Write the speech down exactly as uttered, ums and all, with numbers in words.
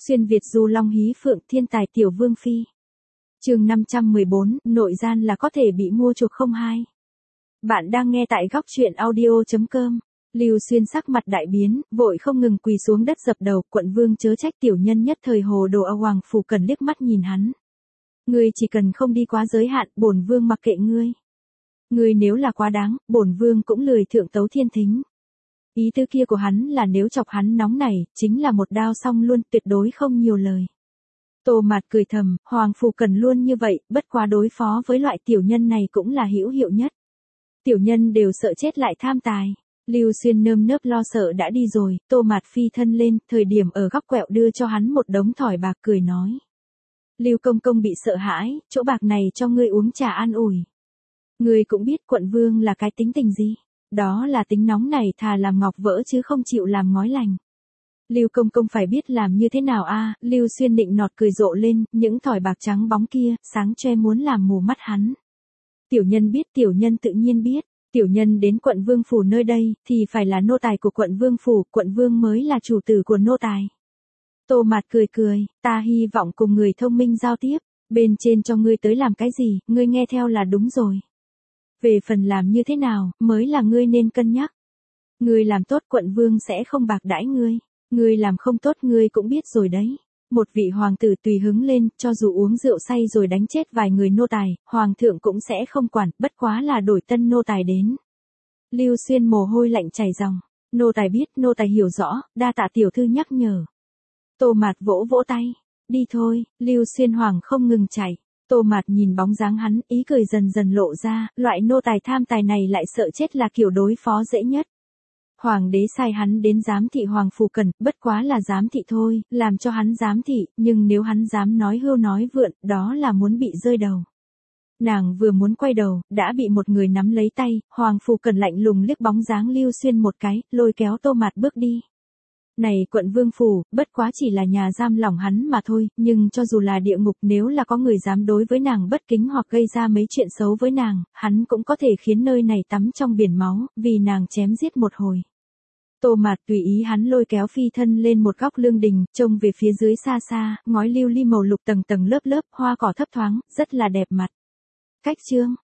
Xuyên Việt du long hí phượng thiên tài tiểu vương phi. Chương năm trăm mười bốn, nội gian là có thể bị mua chuộc không hai. Bạn đang nghe tại góc truyện audio chấm com. Lưu Xuyên sắc mặt đại biến, vội không ngừng quỳ xuống đất dập đầu, quận vương chớ trách tiểu nhân nhất thời hồ đồ. Ở Hoàng phủ Cần liếc mắt nhìn hắn. Ngươi chỉ cần không đi quá giới hạn, bổn vương mặc kệ ngươi. Ngươi nếu là quá đáng, bổn vương cũng lười thượng tấu thiên thính. Ý tư kia của hắn là nếu chọc hắn nóng này, chính là một đao xong luôn, tuyệt đối không nhiều lời. Tô Mạt cười thầm, Hoàng phủ Cần luôn như vậy, bất quá đối phó với loại tiểu nhân này cũng là hữu hiệu nhất. Tiểu nhân đều sợ chết lại tham tài. Lưu Xuyên nơm nớp lo sợ đã đi rồi, Tô Mạt phi thân lên, thời điểm ở góc quẹo đưa cho hắn một đống thỏi bạc cười nói. Lưu công công bị sợ hãi, chỗ bạc này cho ngươi uống trà an ủi. Ngươi cũng biết quận vương là cái tính tình gì. Đó là tính nóng này, thà làm ngọc vỡ chứ không chịu làm ngói lành. Lưu công công phải biết làm như thế nào a? À, Lưu Xuyên định nọt cười rộ lên, những thỏi bạc trắng bóng kia, sáng choe muốn làm mù mắt hắn. Tiểu nhân biết, tiểu nhân tự nhiên biết, tiểu nhân đến quận vương phủ nơi đây, thì phải là nô tài của quận vương phủ, quận vương mới là chủ tử của nô tài. Tô Mạt cười cười, ta hy vọng cùng người thông minh giao tiếp, bên trên cho ngươi tới làm cái gì, ngươi nghe theo là đúng rồi. Về phần làm như thế nào, mới là ngươi nên cân nhắc. Ngươi làm tốt quận vương sẽ không bạc đãi ngươi. Ngươi làm không tốt ngươi cũng biết rồi đấy. Một vị hoàng tử tùy hứng lên, cho dù uống rượu say rồi đánh chết vài người nô tài, hoàng thượng cũng sẽ không quản, bất quá là đổi tân nô tài đến. Lưu Xuyên mồ hôi lạnh chảy ròng. Nô tài biết, nô tài hiểu rõ, đa tạ tiểu thư nhắc nhở. Tô Mạt vỗ vỗ tay. Đi thôi, Lưu Xuyên hoàng không ngừng chạy. Tô Mạt nhìn bóng dáng hắn, ý cười dần dần lộ ra, loại nô tài tham tài này lại sợ chết là kiểu đối phó dễ nhất. Hoàng đế sai hắn đến giám thị Hoàng phủ Cần, bất quá là giám thị thôi, làm cho hắn giám thị, nhưng nếu hắn dám nói hưu nói vượn, đó là muốn bị rơi đầu. Nàng vừa muốn quay đầu, đã bị một người nắm lấy tay, Hoàng phủ Cần lạnh lùng liếc bóng dáng Lưu Xuyên một cái, lôi kéo Tô Mạt bước đi. Này quận vương phủ, bất quá chỉ là nhà giam lỏng hắn mà thôi, nhưng cho dù là địa ngục, nếu là có người dám đối với nàng bất kính hoặc gây ra mấy chuyện xấu với nàng, hắn cũng có thể khiến nơi này tắm trong biển máu, vì nàng chém giết một hồi. Tô Mạt tùy ý hắn lôi kéo phi thân lên một góc lương đình, trông về phía dưới xa xa, ngói lưu ly màu lục tầng tầng lớp lớp, hoa cỏ thấp thoáng, rất là đẹp mặt. Cách chương